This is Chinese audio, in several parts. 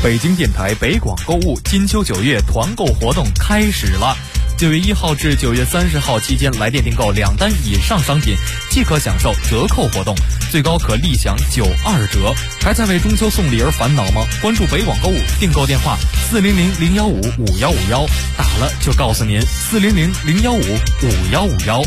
北京电台北广购物金秋9月团购活动开始了。9月1号至9月30号期间，来电订购2单以上商品即可享受折扣活动，最高可立享92折。还在为中秋送礼而烦恼吗？关注北广购物订购电话400-015-5151，打了就告诉您400-015-5151。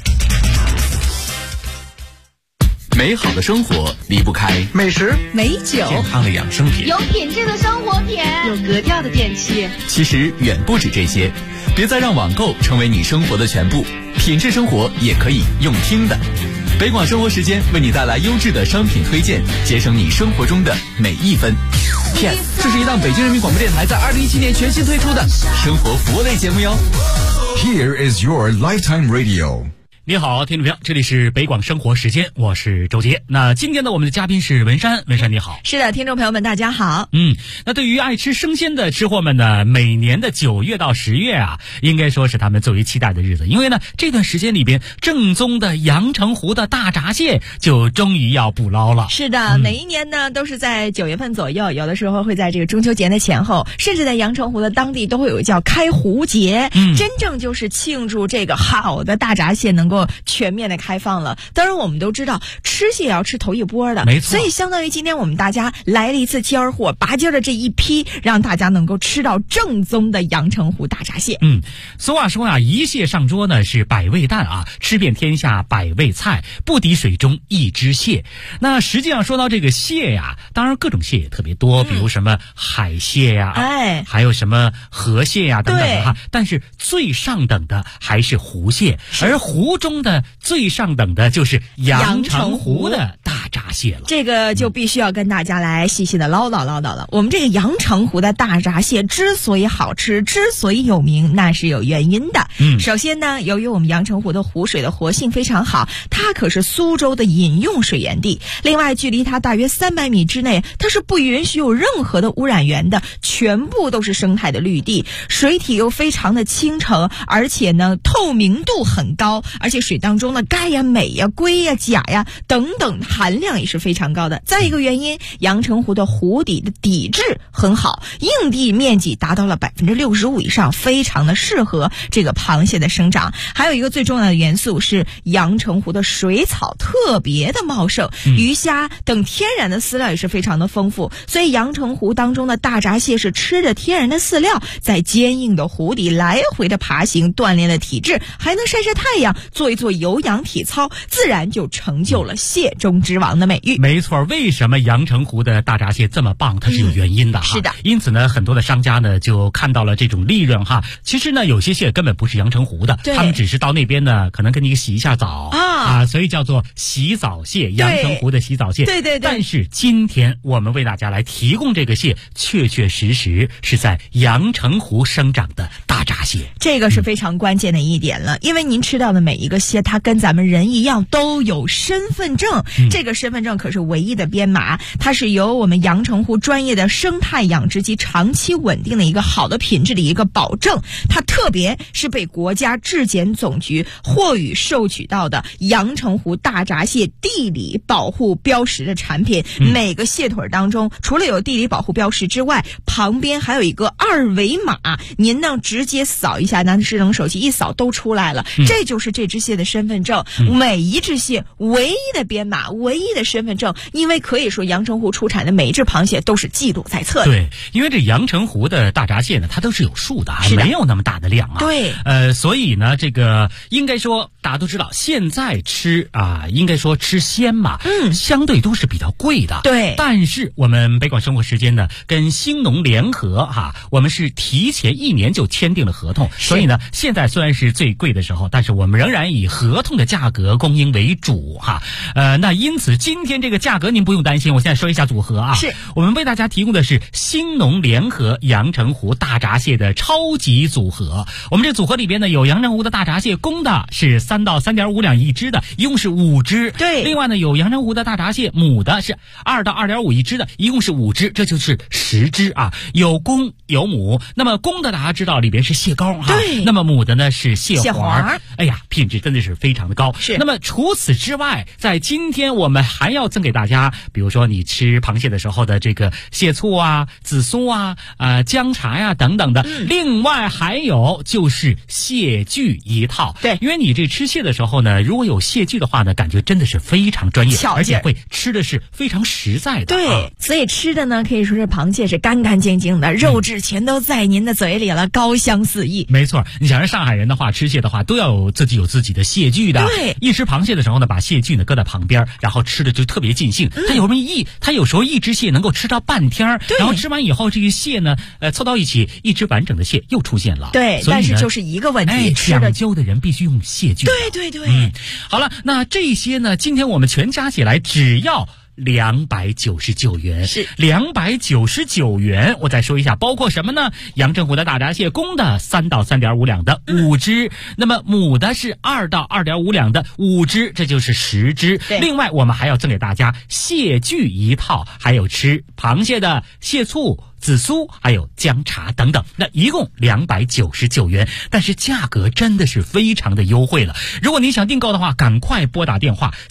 美好的生活离不开美食、 美酒、 健康的养生品， 有品质的生活品， 有格调的电器。 其实远不止这些，别再让网购成为你生活的全部，品质生活也可以用听的。北广生活时间为你带来优质的商品推荐，节省你生活中的每一分。Yes， 这是一档北京人民广播电台在2017年全新推出的生活服务类节目哟。 Here is your lifetime radio。 你好，听众朋友，这里是北广生活时间，我是周杰。那今天呢，我们的嘉宾是文山，文山你好。 是的，听众朋友们大家好。 那对于爱吃生鲜的吃货们呢，每年的9月到10月啊，应该说是他们最为期待的日子，因为呢，这段时间里边正宗的阳澄湖的大闸蟹就终于要捕捞了。 是的，每一年呢都是在9月份左右，有的时候会在这个中秋节的前后，甚至在阳澄湖的当地都会有叫开湖节，真正就是庆祝这个好的大闸蟹能够全面的开放了。当然我们都知道吃蟹也要吃头一波的， 没错， 所以相当于今天我们大家来了一次尖货，拔尖的这一批，让大家能够吃到正宗的阳澄湖大闸蟹。 俗话说啊，一蟹上桌呢是百味淡啊，吃遍天下百味菜，不敌水中一只蟹。那实际上说到这个蟹呀，当然各种蟹也特别多，比如什么海蟹呀，还有什么河蟹呀等等的哈。但是最上等的还是湖蟹，而湖中的最上等的就是阳澄湖的大闸蟹了。 这个就必须要跟大家来细细的唠叨了。我们这个阳澄湖的大闸蟹之所以好吃，之所以有名，那是有原因的。首先呢，由于我们阳澄湖的湖水的活性非常好，它可是苏州的饮用水源地。另外，距离它大约300米之内，它是不允许有任何的污染源的，全部都是生态的绿地，水体又非常的清澄，而且呢透明度很高，而且水当中的钙呀、镁呀、硅呀、钾呀等等含量也是非常高的。再一个原因，阳澄湖的湖底的底质很好，硬地面积达到了65%以上，非常的适合这个螃蟹的生长。还有一个最重要的元素是阳澄湖的水草特别的茂盛，鱼虾等天然的饲料也是非常的丰富，所以阳澄湖当中的大闸蟹是吃着天然的饲料，在坚硬的湖底来回的爬行，锻炼了体质，还能晒晒太阳，做一做有氧体操，自然就成就了蟹中之王的美誉。 没错，为什么阳澄湖的大闸蟹这么棒？它是有原因的哈。 是的， 因此呢，很多的商家呢就看到了这种利润哈。其实呢，有些蟹根本不是阳澄湖的，他们只是到那边呢，可能跟你洗一下澡所以叫做洗澡蟹，阳澄湖的洗澡蟹。对。但是今天我们为大家来提供这个蟹，确确实实是在阳澄湖生长的大闸蟹。 这个是非常关键的一点了，因为您吃到的每一个蟹，它跟咱们人一样都有身份证，这个身份证可是唯一的编码，它是由我们阳澄湖专业的生态养殖及长期稳定的一个好的品质的一个保证，它特别是被国家质检总局获予授取到的阳澄湖大闸蟹地理保护标识的产品。每个蟹腿当中除了有地理保护标识之外，旁边还有一个2维码，您呢直接扫一下，拿智能手机一扫都出来了，这就是这只蟹的身份证。每一只蟹唯一的编码，唯一的身份证，因为可以说阳澄湖出产的每一只螃蟹都是记录在册的。 对，因为这阳澄湖的大闸蟹呢，它都是有数的，没有那么大的量啊。 对， 所以呢，这个应该说大家都知道，现在吃应该说吃鲜嘛，相对都是比较贵的。 对， 但是我们北广生活时间呢，跟兴农联合我们是提前1年就签订了合同，所以呢，现在虽然是最贵的时候，但是我们仍然以合同的价格供应为主那因此今天这个价格您不用担心，我现在说一下组合是我们为大家提供的是兴农联合阳澄湖大闸蟹的超级组合。我们这组合里边呢，有阳澄湖的大闸蟹，公的是3到3.5两一只只的，一共是5只。 对， 另外呢，有阳澄湖的大闸蟹，母的是2到2.5一只的，一共是5只，这就是10只啊。有公有母，那么公的大家知道里边是蟹膏哈， 对， 那么母的呢是蟹黄。哎呀，品质真的是非常的高。 是。 那么除此之外，在今天我们还要赠给大家，比如说你吃螃蟹的时候的这个蟹醋啊、紫苏啊、姜茶呀等等的。另外还有就是蟹具一套。 对， 因为你这吃蟹的时候呢，如果有蟹具的话呢，感觉真的是非常专业，而且会吃的是非常实在的。 对，所以吃的呢可以说是螃蟹是干干净净的，肉质全都在您的嘴里了，高香四溢。 没错，你想让上海人的话吃蟹的话，都要有自己的蟹具的。 对， 一吃螃蟹的时候呢，把蟹具呢搁在旁边，然后吃的就特别尽兴。它有时候一只蟹能够吃到半天，然后吃完以后这个蟹呢，凑到一起，一只完整的蟹又出现了。 对，但是就是一个问题， 讲究的人必须用蟹具。 对。 好了，那这些呢，今天我们全加起来只要299元， 是 299元。我再说一下，包括什么呢？阳澄湖的大闸蟹，公的3到3.5两的5只，那么母的是2到2.5两的5只，这就是10只。另外，我们还要赠给大家蟹具一套，还有吃螃蟹的蟹醋、紫苏还有姜茶等等，那一共299元，但是价格真的是非常的优惠了。如果你想订购的话，赶快拨打电话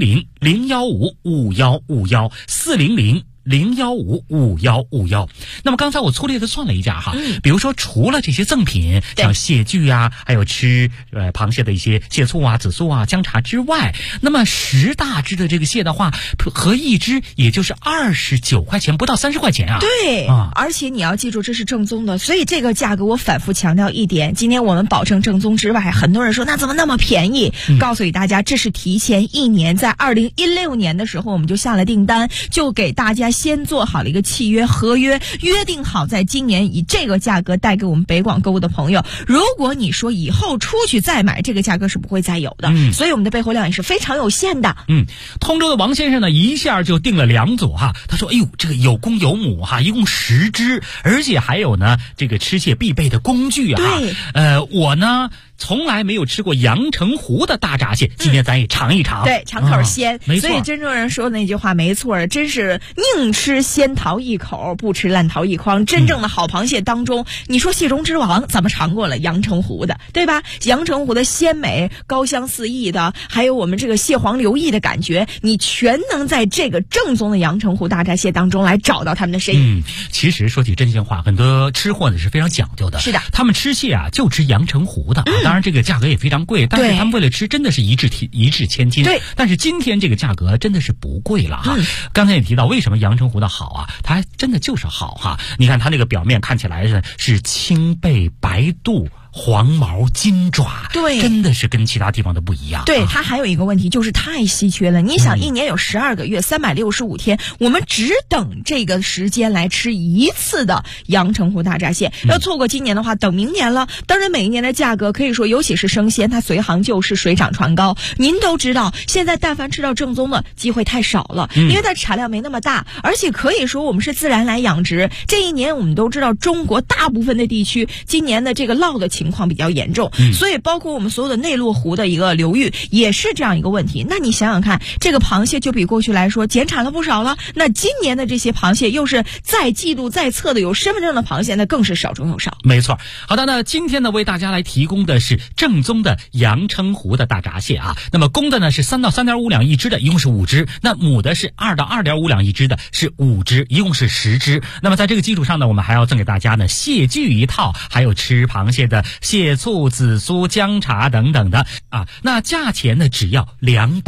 400-015-5151，400-015-5151。那么刚才我粗略的算了一下哈，比如说除了这些赠品，像蟹具啊，还有吃螃蟹的一些蟹醋啊、紫苏啊、姜茶之外，那么10大只的这个蟹的话，合一只也就是29块钱，不到30块钱啊。 对，而且你要记住这是正宗的，所以这个价格我反复强调一点，今天我们保证正宗之外，很多人说那怎么那么便宜？告诉大家，这是提前1年，在2016年的时候我们就下了订单，就给大家先做好了一个契约合约，约定好在今年以这个价格带给我们北广购物的朋友。如果你说以后出去再买，这个价格是不会再有的，所以我们的备货量也是非常有限的。 通州的王先生呢，一下就订了2组哈，他说：“哎呦，这个有公有母哈，一共10只，而且还有呢这个吃蟹必备的工具啊。” 对， 我呢从来没有吃过阳澄湖的大闸蟹，今天咱也尝一尝。 对，尝口鲜。 没错， 所以真正人说的那句话没错，真是宁吃仙桃一口，不吃烂桃一筐。真正的好螃蟹当中，你说蟹中之王咱们尝过了阳澄湖的，对吧？阳澄湖的鲜美、高香四溢的，还有我们这个蟹黄流溢的感觉，你全能在这个正宗的阳澄湖大闸蟹当中来找到他们的身影。 其实说起真心话，很多吃货呢是非常讲究的。 是的， 他们吃蟹啊就吃阳澄湖的，当然这个价格也非常贵，但是他们为了吃真的是一掷千金。 对， 但是今天这个价格真的是不贵了哈。刚才也提到为什么阳澄湖的好啊，它还真的就是好哈。你看它那个表面看起来是青背白肚。黄毛金爪， 对， 真的是跟其他地方的不一样。 对，它还有一个问题就是太稀缺了。你想，1年有12个月，365天，我们只等这个时间来吃一次的阳澄湖大闸蟹。要错过今年的话，等明年了。当然，每一年的价格可以说，尤其是生鲜，它随行就市，水涨船高。您都知道，现在但凡吃到正宗的机会太少了，因为它产量没那么大，而且可以说我们是自然来养殖。这一年我们都知道，中国大部分的地区今年的这个涝的情况比较严重，所以包括我们所有的内陆湖的一个流域也是这样一个问题。那你想想看，这个螃蟹就比过去来说减产了不少了。那今年的这些螃蟹又是再记录再测的有身份证的螃蟹，那更是少中有少。 没错。好的，那今天呢为大家来提供的是正宗的阳澄湖的大闸蟹啊。那么公的呢是3到3.5两一只的，一共是5只；那母的是2到2.5两一只的，是5只，一共是10只。那么在这个基础上呢，我们还要赠给大家呢蟹具一套，还有吃螃蟹的蟹醋、紫苏、姜茶等等的啊。那价钱呢只要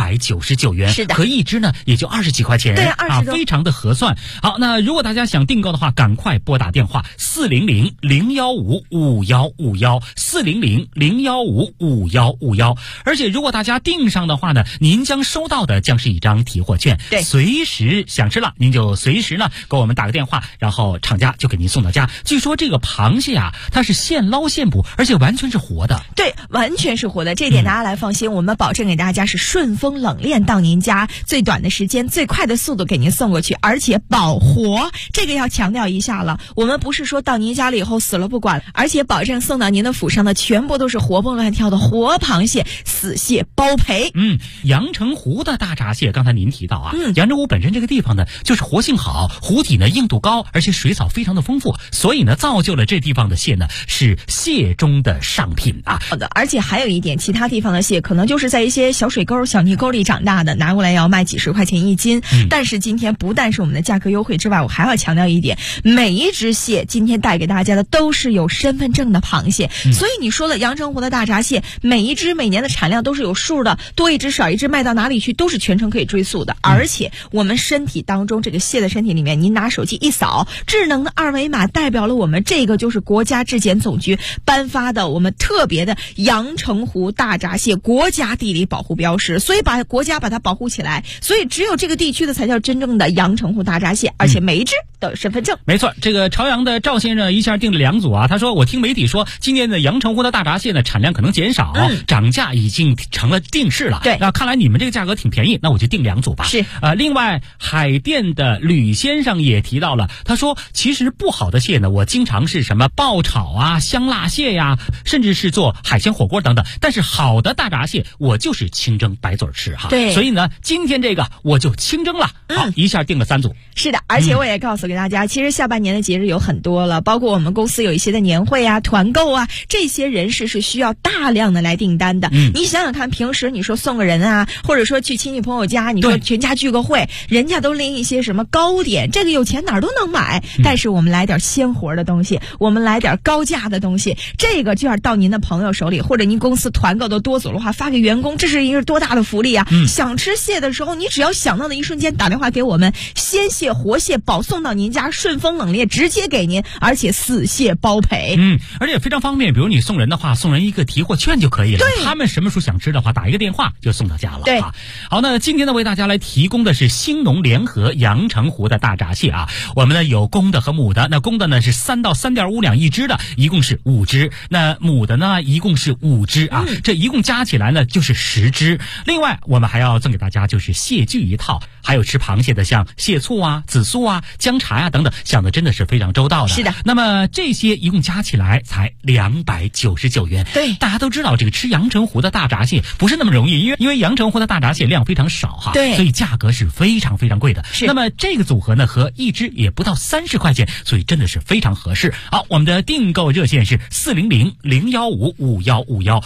299元， 是的， 可一只呢也就20几块钱， 对，20多， 非常的合算。好，那如果大家想订购的话，赶快拨打电话400-015-5151，400-015-5151。而且如果大家订上的话呢，您将收到的将是一张提货券， 对， 随时想吃了您就随时呢给我们打个电话，然后厂家就给您送到家。据说这个螃蟹啊，它是现捞现捕， 而且完全是活的。 对，完全是活的，这点大家来放心，我们保证给大家是顺丰冷链到您家，最短的时间、最快的速度给您送过去，而且保活，这个要强调一下了。我们不是说到您家了以后死了不管，而且保证送到您的府上的全部都是活蹦乱跳的活螃蟹，死蟹包赔。 阳澄湖的大闸蟹，刚才您提到啊，阳澄湖本身这个地方呢，就是活性好，湖底呢硬度高，而且水草非常的丰富，所以呢，造就了这地方的蟹呢是蟹中的上品啊。 好的，而且还有一点，其他地方的蟹可能就是在一些小水沟、小泥沟里长大的，拿过来要卖几十块钱一斤。但是今天不但是我们的价格优惠之外，我还要强调一点，每一只蟹今天带给大家的都是有身份证的螃蟹。所以你说了，阳澄湖的大闸蟹每一只每年的产量都是有数的，多一只少一只卖到哪里去都是全程可以追溯的。而且我们身体当中这个蟹的身体里面，您拿手机一扫，智能的二维码代表了我们这个就是国家质检总局颁发的我们特别的阳澄湖大闸蟹国家地理保护标识，所以国家把它保护起来，所以只有这个地区的才叫真正的阳澄湖大闸蟹，而且每一只都有身份证。 没错，这个朝阳的赵先生一下订了2组啊，他说我听媒体说今年的阳澄湖的大闸蟹呢产量可能减少，涨价已经成了定势了。 对， 那看来你们这个价格挺便宜，那我就订2组吧。 是另外海淀的吕先生也提到了，他说其实不好的蟹呢，我经常是什么爆炒啊、香辣蟹呀，甚至是做海鲜火锅等等，但是好的大闸蟹我就是清蒸白嘴吃哈。 对， 所以呢今天这个我就清蒸了。好，一下订了3组。 是的，而且我也告诉给大家，其实下半年的节日有很多了，包括我们公司有一些的年会啊、团购啊，这些人士是需要大量的来订单的。你想想看，平时你说送个人啊，或者说去亲戚朋友家，你说全家聚个会，人家都拎一些什么糕点，这个有钱哪儿都能买。但是我们来点鲜活的东西，我们来点高价的东西，这个就要到您的朋友手里，或者您公司团购的多组的话，发给员工，这是一个多大的福利啊！想吃蟹的时候，你只要想到的一瞬间打电话给我们，鲜蟹活蟹保送到您家，顺丰冷链直接给您，而且死蟹包赔。 而且非常方便，比如你送人的话，送人一个提货券就可以了。 对， 他们什么时候想吃的话，打一个电话就送到家了。 对， 好，那今天呢为大家来提供的是兴农联合阳澄湖的大闸蟹啊，我们呢有公的和母的，那公的呢是3到3.5两一只的，一共是5只，那母的呢一共是5只啊，这一共加起来呢就是10只。另外我们还要赠给大家就是蟹具一套，还有吃螃蟹的像蟹醋啊、紫苏啊、姜茶呀等等，想的真的是非常周到的。 是的， 那么这些一共加起来才299元。 对， 大家都知道这个吃阳澄湖的大闸蟹不是那么容易，因为阳澄湖的大闸蟹量非常少哈， 对， 所以价格是非常非常贵的。 是， 那么这个组合呢和一只也不到30块钱，所以真的是非常合适。好，我们的订购热线是400-015-5151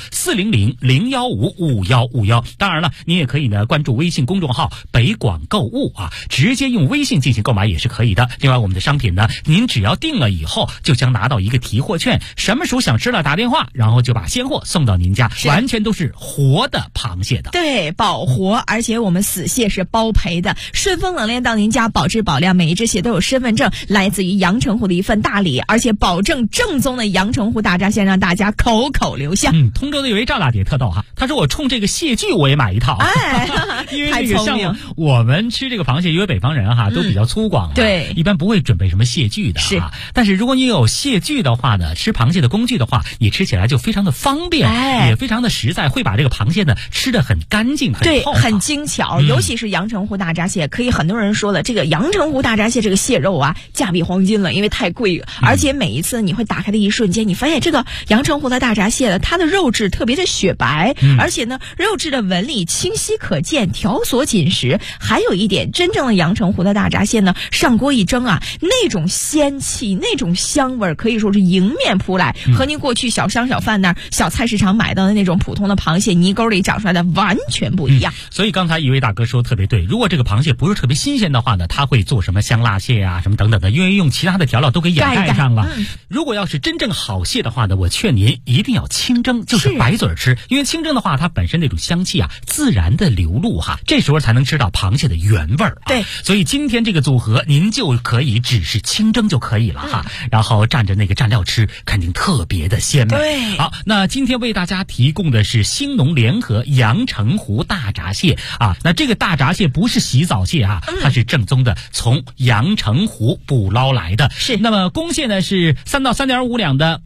400-015-5151。当然了，您也可以呢关注微信公众号北广购物啊，直接用微信进行购买也是可以的。另外我们的商品呢，您只要订了以后就将拿到一个提货券，什么时候想吃了打电话，然后就把鲜货送到您家，完全都是活的螃蟹的。 对，保活，而且我们死蟹是包赔的，顺丰冷链到您家，保质保量，每一只蟹都有身份证，来自于阳澄湖的一份大礼，而且保证正宗的阳澄湖大闸蟹让大家口口留香。 通州的有一赵大姐特逗哈，她说我冲这个蟹具我也买一套。因为这个像我们吃这个螃蟹，因为北方人哈都比较粗犷， 对， 一般不会准备什么蟹具的是。 但是如果你有蟹具的话呢，吃螃蟹的工具的话，你吃起来就非常的方便，也非常的实在，会把这个螃蟹呢吃得很干净，很透， 很精巧。尤其是阳澄湖大闸蟹，可以很多人说了，这个阳澄湖大闸蟹这个蟹肉啊，价比黄金了，因为太贵了。而且每一次你会打开的一瞬间，你发现这个阳澄湖的大闸蟹呢，它的肉质特别的雪白，而且呢肉质的纹理清晰可见，条索紧实。还有一点，真正的阳澄湖的大闸蟹呢，上锅一蒸啊，那种鲜气，那种香味可以说是迎面扑来，和您过去小商小贩那儿、小菜市场买到的那种普通的螃蟹泥沟里长出来的完全不一样。 所以刚才一位大哥说特别对，如果这个螃蟹不是特别新鲜的话呢，他会做什么香辣蟹啊什么等等的，因为用其他的调料都给掩盖上了。如果要是真正好蟹的话呢，我劝您一定要清蒸，就是白嘴吃，因为清蒸的话它本身那种香气啊自然的流露哈，这时候才能吃到螃蟹的原味儿。 对， 所以今天这个组合您就可以只是清蒸就可以了哈，然后蘸着那个蘸料吃，肯定特别的鲜美。 对， 好，那今天为大家提供的是兴农联合阳澄湖大闸蟹啊，那这个大闸蟹不是洗澡蟹啊，它是正宗的从阳澄湖捕捞来的。 是， 那么公蟹呢是3到3.5两的5只，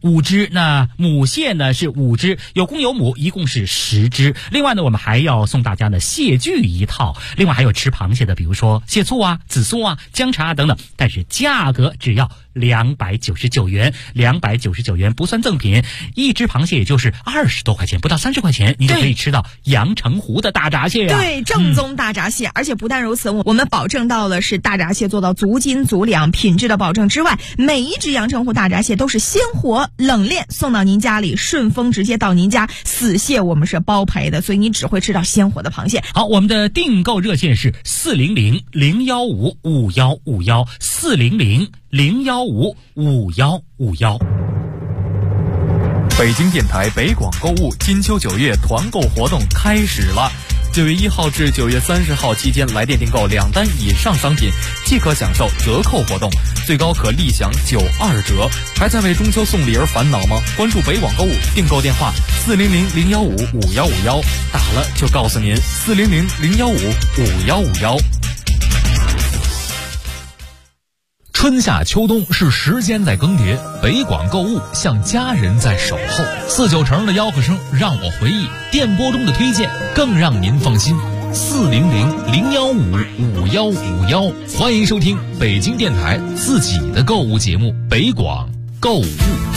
只，那母蟹呢是5只，有公有母，一共是10只。另外呢，我们还要送大家呢蟹具1套，另外还有吃螃蟹的，比如说蟹醋啊、紫苏啊、姜茶等等，但是价格只要299元，299元不算赠品，一只螃蟹也就是20多块钱，不到30块钱，你就可以吃到阳澄湖的大闸蟹呀。 对，正宗大闸蟹，而且不但如此，我们保证到了是大闸蟹做到足斤足两，品质的保证之外，每一只阳澄湖大闸蟹都是鲜活冷链送到您家里，顺丰直接到您家，死蟹我们是包赔的，所以你只会吃到鲜活的螃蟹。 好，我们的订购热线是400-015-5151，400-015-5151。 北京电台北广购物金秋9月团购活动开始了。9月1号至9月30号期间，来电订购2单以上商品即可享受折扣活动，最高可立享92折。还在为中秋送礼而烦恼吗？关注北广购物，订购电话400-015-5151，打了就告诉您400-015-5151。 春夏秋冬是时间在更迭，北广购物像家人在守候。49城的吆喝声让我回忆，电波中的推荐更让您放心。400-015-5151，欢迎收听北京电台自己的购物节目北广购物。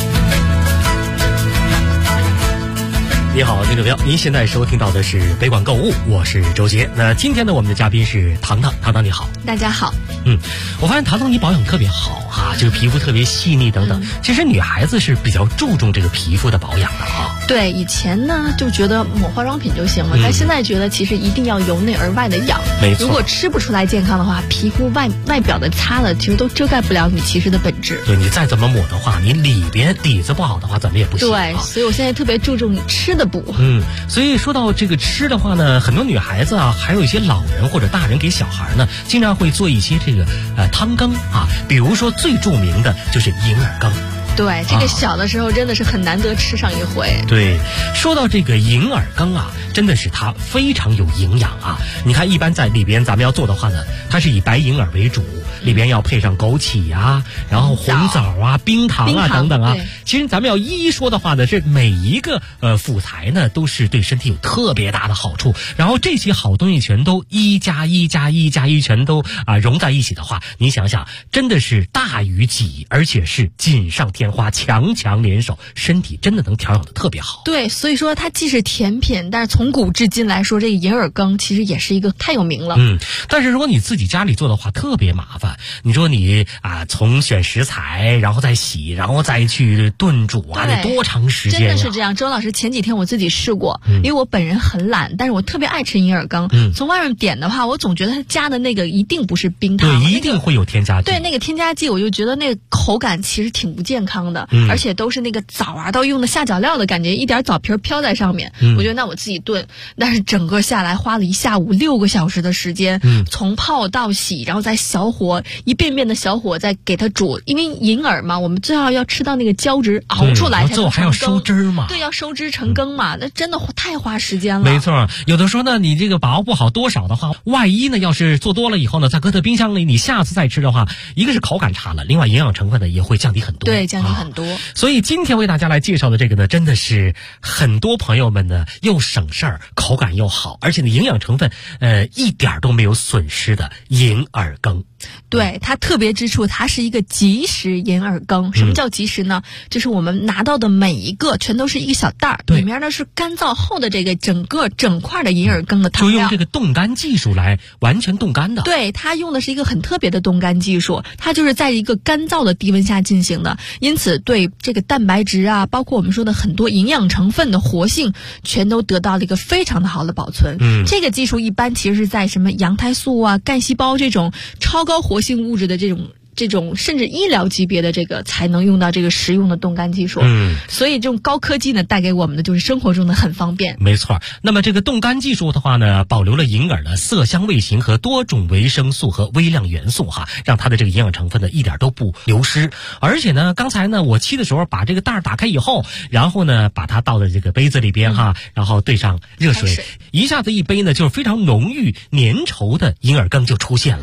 你好，听众朋友，您现在收听到的是北广购物，我是周杰。那今天呢，我们的嘉宾是糖糖，糖糖你好。 大家好。 我发现糖糖你保养特别好哈，这个皮肤特别细腻等等。其实女孩子是比较注重这个皮肤的保养的哈。 对，以前呢就觉得抹化妆品就行了，但现在觉得其实一定要由内而外的养。 没错。 如果吃不出来健康的话，皮肤外表的擦了，其实都遮盖不了你其实的本质。 对，你再怎么抹的话，你底子不好的话，怎么也不行。 对，所以我现在特别注重吃的补。 所以说到这个吃的话呢，很多女孩子啊，还有一些老人或者大人给小孩呢，经常会做一些这个汤羹啊，比如说最著名的就是银耳羹。 对，这个小的时候真的是很难得吃上一回。 对，说到这个银耳羹啊，真的是它非常有营养啊。你看，一般在里边咱们要做的话呢，它是以白银耳为主，里边要配上枸杞啊，然后红枣啊、冰糖啊等等啊。其实咱们要一一说的话呢，是每一个辅材呢都是对身体有特别大的好处。然后这些好东西全都1加1加1加1全都融在一起的话，你想想，真的是大于己，而且是锦上添花，强强联手，身体真的能调养的特别好。 对，所以说它既是甜品，但是从古至今来说，这个银耳羹其实也是一个太有名了。 但是如果你自己家里做的话，特别麻烦。你说你从选食材，然后再洗，然后再去炖煮啊，得多长时间？ 真的是这样。周老师，前几天我自己试过，因为我本人很懒，但是我特别爱吃银耳羹。从外面点的话，我总觉得它加的那个一定不是冰糖， 对，一定会有添加剂。 对，那个添加剂，我就觉得那个口感其实挺不健康的，而且都是那个枣啊，都用的下脚料的感觉，一点枣皮飘在上面。我觉得那我自己炖，但是整个下来花了一下午6个小时的时间，从泡到洗，然后再小火一遍遍的小火再给它煮，因为银耳嘛，我们最后要吃到那个胶质熬出来才能成羹。 最后还要收汁嘛。 对，要收汁成羹嘛，那真的太花时间了。 没错，有的时候呢，你这个把握不好多少的话，万一呢要是做多了以后呢，再搁在冰箱里，你下次再吃的话，一个是口感差了，另外营养成分呢也会降低很多。 对，降低很多。 所以今天为大家来介绍的这个呢，真的是很多朋友们呢又省事儿，口感又好，而且呢营养成分一点都没有损失的银耳羹。 对，它特别之处，它是一个即食银耳羹。什么叫即食呢？就是我们拿到的每一个全都是一个小袋儿，里面呢是干燥后的这个整块的银耳羹的汤料， 就用这个冻干技术来完全冻干的。 对，它用的是一个很特别的冻干技术，它就是在一个干燥的低温下进行的，因此对这个蛋白质啊，包括我们说的很多营养成分的活性，全都得到了一个非常的好的保存。这个技术一般其实是在什么羊胎素啊、干细胞这种超高活性物质的这种甚至医疗级别的这个才能用到这个实用的冻干技术。所以这种高科技呢带给我们的就是生活中的很方便。 没错。那么这个冻干技术的话呢，保留了银耳的色香味型和多种维生素和微量元素哈，让它的这个营养成分呢一点都不流失。而且呢，刚才呢我沏的时候把这个袋打开以后，然后呢把它倒在这个杯子里边哈，然后兑上热水，一下子一杯呢就是非常浓郁粘稠的银耳羹就出现了。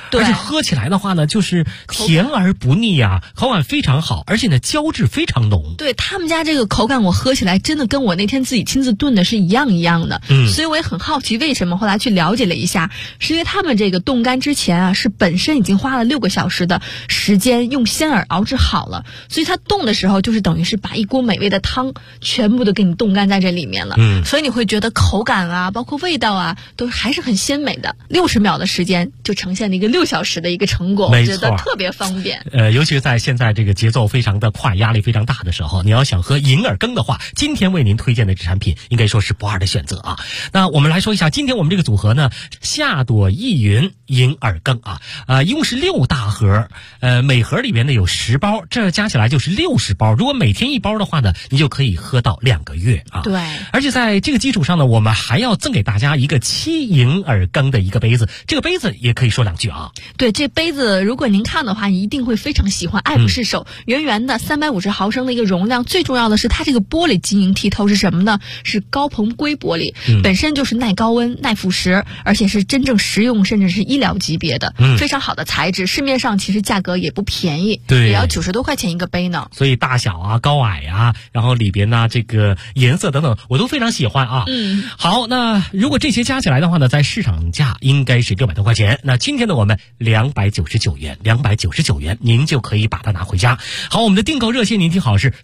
而且喝起来的话呢，就是甜而不腻啊，口感非常好，而且呢胶质非常浓。 对，他们家这个口感，我喝起来真的跟我那天自己亲自炖的是一样的。所以我也很好奇为什么，后来去了解了一下，是因为他们这个冻干之前啊，是本身已经花了6个小时的时间用鲜饵熬制好了，所以它冻的时候就是等于是把一锅美味的汤全部都给你冻干在这里面了。所以你会觉得口感啊，包括味道啊，都还是很鲜美的。60秒的时间就呈现了一个6小时的一个成果，我觉得特别方便。 尤其是在现在这个节奏非常的快、压力非常大的时候，你要想喝银耳羹的话，今天为您推荐的这产品应该说是不二的选择啊。那我们来说一下，今天我们这个组合呢，夏朵意云银耳羹啊，一共是6大盒，每盒里边呢有10包，这加起来就是60包。如果每天1包的话呢，你就可以喝到2个月啊。 对， 而且在这个基础上呢，我们还要赠给大家一个沏银耳羹的一个杯子，这个杯子也可以说2句啊。 对，这杯子如果您看的话，你一定会非常喜欢，爱不释手。圆圆的350毫升的一个容量，最重要的是它这个玻璃晶莹剔透是什么呢？是高硼硅玻璃，本身就是耐高温、耐腐蚀，而且是真正实用甚至是医疗级别的，非常好的材质。市面上其实价格也不便宜， 对， 也要90多块钱一个杯呢。 所以大小啊、高矮啊，然后里边呢这个颜色等等，我都非常喜欢啊。好，那如果这些加起来的话呢，在市场价应该是600多块钱。那今天呢，我们299元，您就可以把它拿回家。好，我们的订购热线您听好是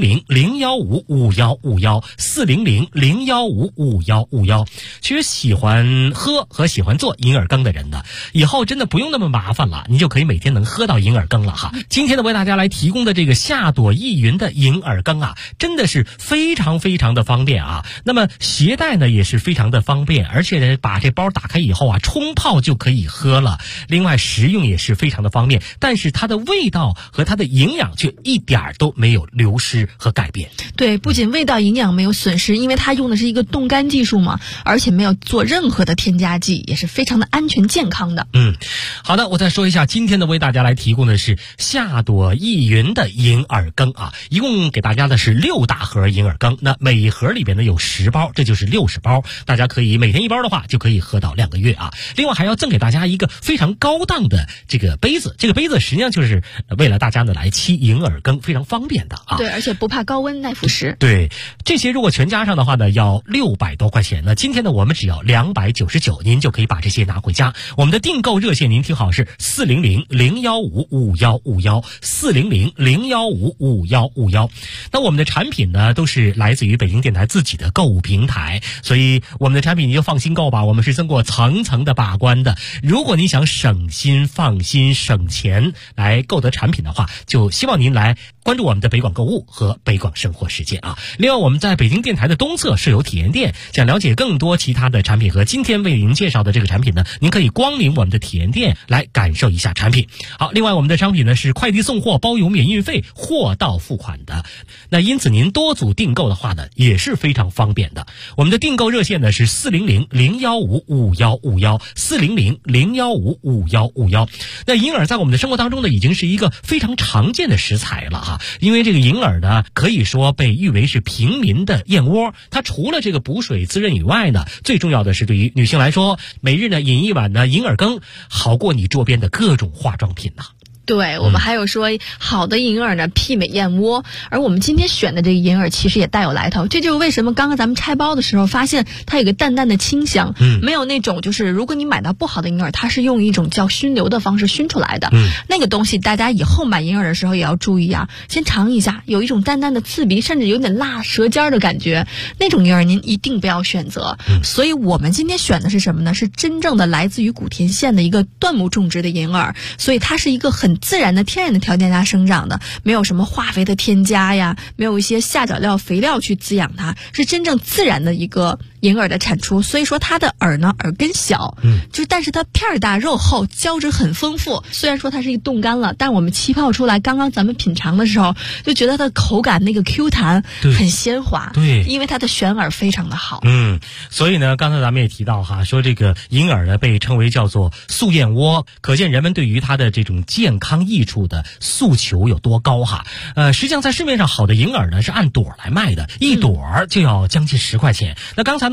400-015-5151，400-015-5151。其实喜欢喝和喜欢做银耳羹的人呢，以后真的不用那么麻烦了，你就可以每天能喝到银耳羹了哈。今天呢，为大家来提供的这个夏朵意云的银耳羹啊，真的是非常非常的方便啊。那么携带呢也是非常的方便，而且呢把这包打开以后啊，冲泡就可以喝了。另外食用也是非常的方便，但是它的味道和它的营养却一点都没有流失和改变。 对，不仅味道营养没有损失，因为它用的是一个冻干技术嘛，而且没有做任何的添加剂，也是非常的安全健康的。 好的，我再说一下，今天呢为大家来提供的是夏朵意云的银耳羹啊，一共给大家的是6大盒银耳羹，那每盒里边呢有10包，这就是60包，大家可以每天1包的话就可以喝到2个月啊。另外还要赠给大家一个非常高档的这个杯子，这个杯子实际上就是为了大家呢来沏银耳羹，非常方便的啊。 对，而且不怕高温，耐腐蚀。 对，这些如果全加上的话呢，要600多块钱。那今天呢，我们只要299，您就可以把这些拿回家。我们的订购热线您听好是400-015-5151，400-015-5151。那我们的产品呢，都是来自于北京电台自己的购物平台，所以我们的产品你就放心购吧，我们是经过层层的把关的。如果您想省心、放心、省钱来购得产品的话，就希望您来关注我们的北广购物和北广生活实践啊。另外，我们在北京电台的东侧设有体验店，想了解更多其他的产品和今天为您介绍的这个产品呢，您可以光临我们的体验店来感受一下产品。好，另外我们的商品呢是快递送货包邮免运费，货到付款的。那因此您多组订购的话呢，也是非常方便的。我们的订购热线呢是400-015-5151，400-015-5151。那银耳在我们的生活当中呢，已经是一个非常常见的食材了哈。因为这个银耳呢，可以说被誉为是平民的燕窝。它除了这个补水滋润以外呢，最重要的是对于女性来说，每日呢饮一碗呢银耳羹，好过你桌边的各种化妆品呐。 对，我们还有说好的银耳呢媲美燕窝，而我们今天选的这个银耳其实也带有来头，这就是为什么刚刚咱们拆包的时候发现它有个淡淡的清香，没有那种就是如果你买到不好的银耳，它是用一种叫熏流的方式熏出来的，那个东西大家以后买银耳的时候也要注意啊，先尝一下，有一种淡淡的刺鼻，甚至有点辣舌尖的感觉，那种银耳您一定不要选择。所以我们今天选的是什么呢？是真正的来自于古田县的一个椴木种植的银耳，所以它是一个很自然的天然的条件下生长的，没有什么化肥的添加呀，没有一些下脚料肥料去滋养它，是真正自然的一个银耳的产出。所以说它的耳呢耳根小，但是它片儿大肉厚，胶质很丰富。虽然说它是一个冻干了，但我们气泡出来，刚刚咱们品尝的时候就觉得它的口感那个 Q 弹很鲜滑， 对， 因为它的选耳非常的好。 所以呢，刚才咱们也提到哈，说这个银耳呢被称为叫做素燕窝，可见人们对于它的这种健康益处的诉求有多高哈。实际上在市面上好的银耳呢是按朵来卖的，一朵就要将近10块钱。那刚才呢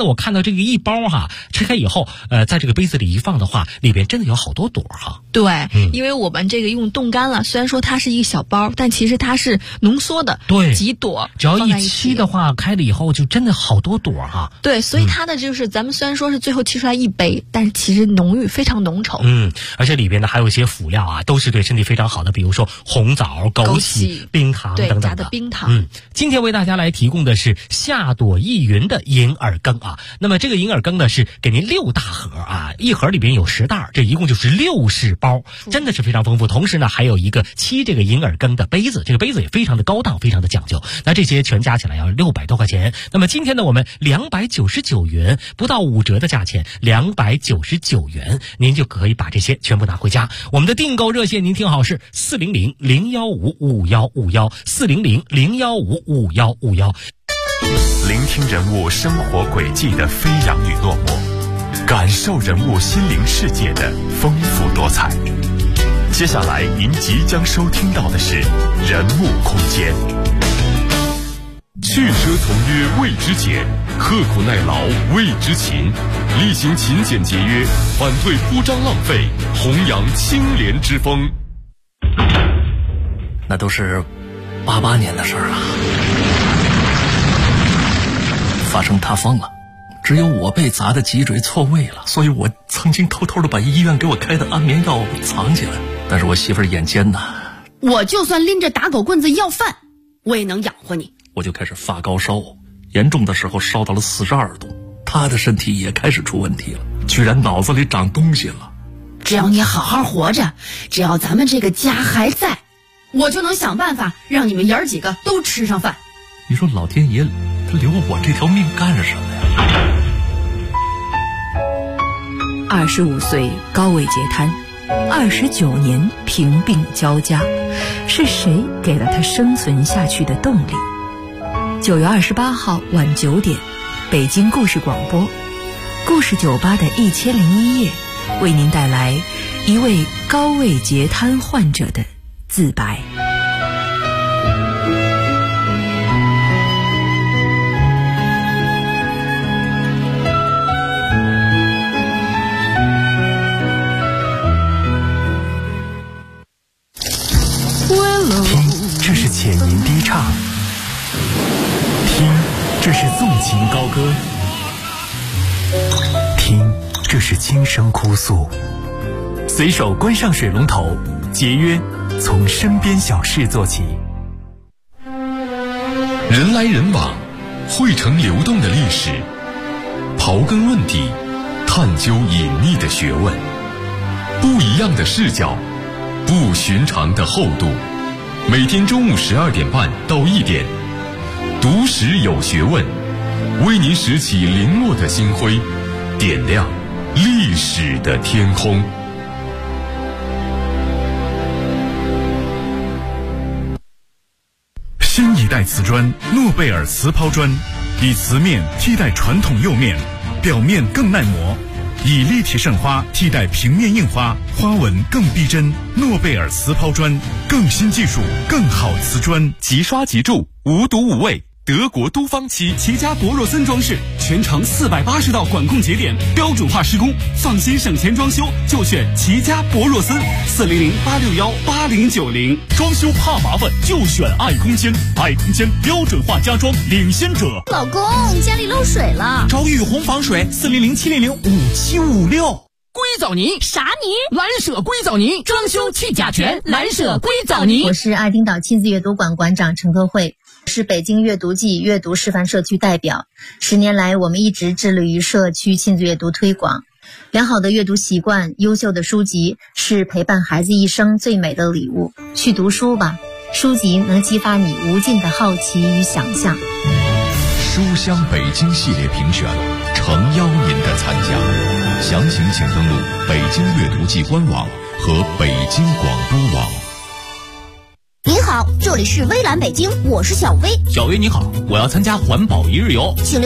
呢，我看到这个一包哈，拆开以后，在这个杯子里一放的话，里边真的有好多朵哈。 对，因为我们这个用冻干了，虽然说它是一个小包，但其实它是浓缩的， 对， 几朵， 只要一沏的话，开了以后就真的好多朵哈。 对，所以它的就是咱们虽然说是最后沏出来一杯，但是其实浓郁非常浓稠。 而且里边呢还有一些辅料啊，都是对身体非常好的，比如说红枣、枸杞、冰糖等等的。 加的冰糖。 今天为大家来提供的是夏朵益云的银耳羹啊。那么这个银耳羹呢是给您6大盒啊，一盒里边有10袋，这一共就是60包，真的是非常丰富。同时呢还有一个沏这个银耳羹的杯子，这个杯子也非常的高档，非常的讲究。那这些全加起来要600多块钱。那么今天呢我们299元，不到5折的价钱，299元，您就可以把这些全部拿回家。我们的订购热线您听好是400-015-5151，400-015-5151。 聆听人物生活轨迹的飞扬与落寞，感受人物心灵世界的丰富多彩。接下来您即将收听到的是人物空间。 去车从约谓之俭，刻苦耐劳谓之勤，力行勤俭节约，反对铺张浪费，弘扬清廉之风。 那都是88年的事儿啊。发生塌方了，只有我被砸的脊椎错位了，所以我曾经偷偷的把医院给我开的安眠药藏起来。但是我媳妇儿眼尖呐， 我就算拎着打狗棍子要饭，我也能养活你。 我就开始发高烧，严重的时候烧到了42度。她的身体也开始出问题了，居然脑子里长东西了。 只要你好好活着，只要咱们这个家还在，我就能想办法让你们爷儿几个都吃上饭。 你说老天爷他留我这条命干什么呀 ？25岁高位截瘫，29年贫病交加，是谁给了他生存下去的动力？9月28号晚9点，北京故事广播，故事酒吧的1001夜，为您带来一位高位截瘫患者的自白。 这是浅吟低唱，听，这是纵情高歌，听，这是轻声哭诉。随手关上水龙头，节约从身边小事做起。 人来人往，汇成流动的历史，刨根问底，探究隐秘的学问，不一样的视角，不寻常的厚度。每天中午12点半到1点，读史有学问，为您拾起零落的星辉，点亮历史的天空。 新一代瓷砖诺贝尔瓷抛砖，以瓷面替代传统釉面，表面更耐磨，以立体渗花替代平面印花，花纹更逼真。诺贝尔瓷抛砖，更新技术，更好瓷砖，即刷即铸，无毒无味。德国都方漆齐家博若森装饰，全程480道管控节点，标准化施工，放心省钱装修就选齐家博若森，400-861-8090。装修怕麻烦就选爱空间，爱空间标准化家装领先者。 老公，家里漏水了， 找雨虹防水，400-700-5756。 硅藻泥啥泥？ 蓝舍硅藻泥，装修去甲醛，蓝舍硅藻泥。 我是爱丁岛亲子阅读馆馆长陈科慧，是北京阅读季阅读示范社区代表。10年来，我们一直致力于社区亲子阅读推广。良好的阅读习惯，优秀的书籍是陪伴孩子一生最美的礼物。去读书吧，书籍能激发你无尽的好奇与想象。 书香北京系列评选，诚邀您的参加。详情请登录北京阅读季官网和北京广播网。 您好，这里是微蓝北京，我是小薇。 小薇你好，我要参加环保一日游， 请